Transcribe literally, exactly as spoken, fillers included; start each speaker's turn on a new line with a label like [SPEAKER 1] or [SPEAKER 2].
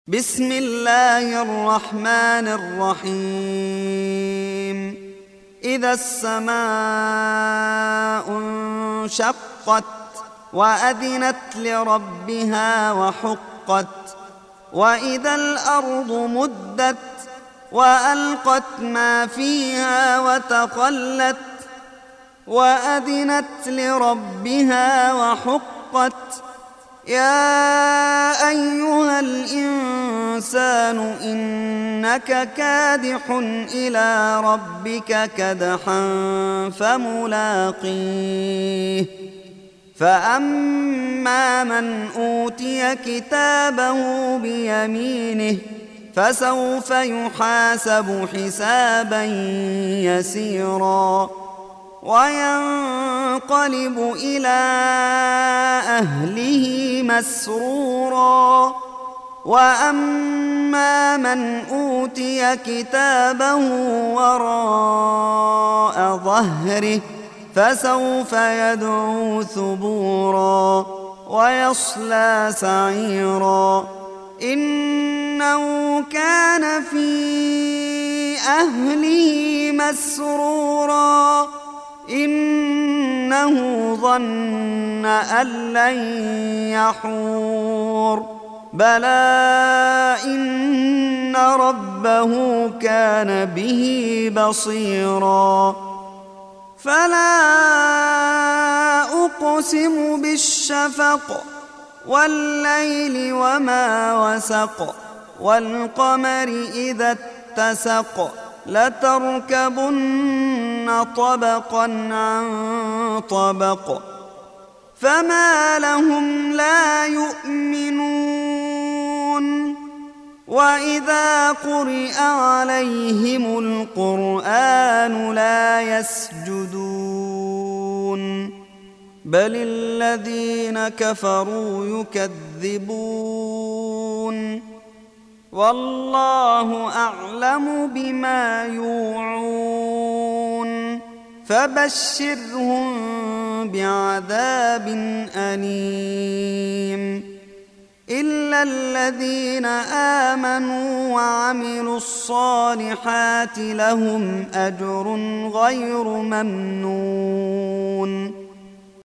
[SPEAKER 1] بسم الله الرحمن الرحيم إذا السماء انشقت وأذنت لربها وحقت وإذا الأرض مدت وألقت ما فيها وتخلت وأذنت لربها وحقت يا أيها الإنسان إنك كادح إلى ربك كدحا فملاقيه فأما من أوتي كتابه بيمينه فسوف يحاسب حسابا يسيرا وينقلب إلى أهله مسرورا وأما من أوتي كتابه وراء ظهره فسوف يدعو ثبورا ويصلى سعيرا إنه كان في أهله مسرورا إنه ظن أن لن يحور بلى إن ربه كان به بصيرا فلا أقسم بالشفق والليل وما وسق والقمر إذا اتسق لتركبن طبقا عن طبق فما لهم لا يؤمنون وإذا قرئ عليهم القرآن لا يسجدون بل الذين كفروا يكذبون والله أعلم بما يوعون فبشرهم بعذاب أليم إلا الذين آمنوا وعملوا الصالحات لهم أجر غير ممنون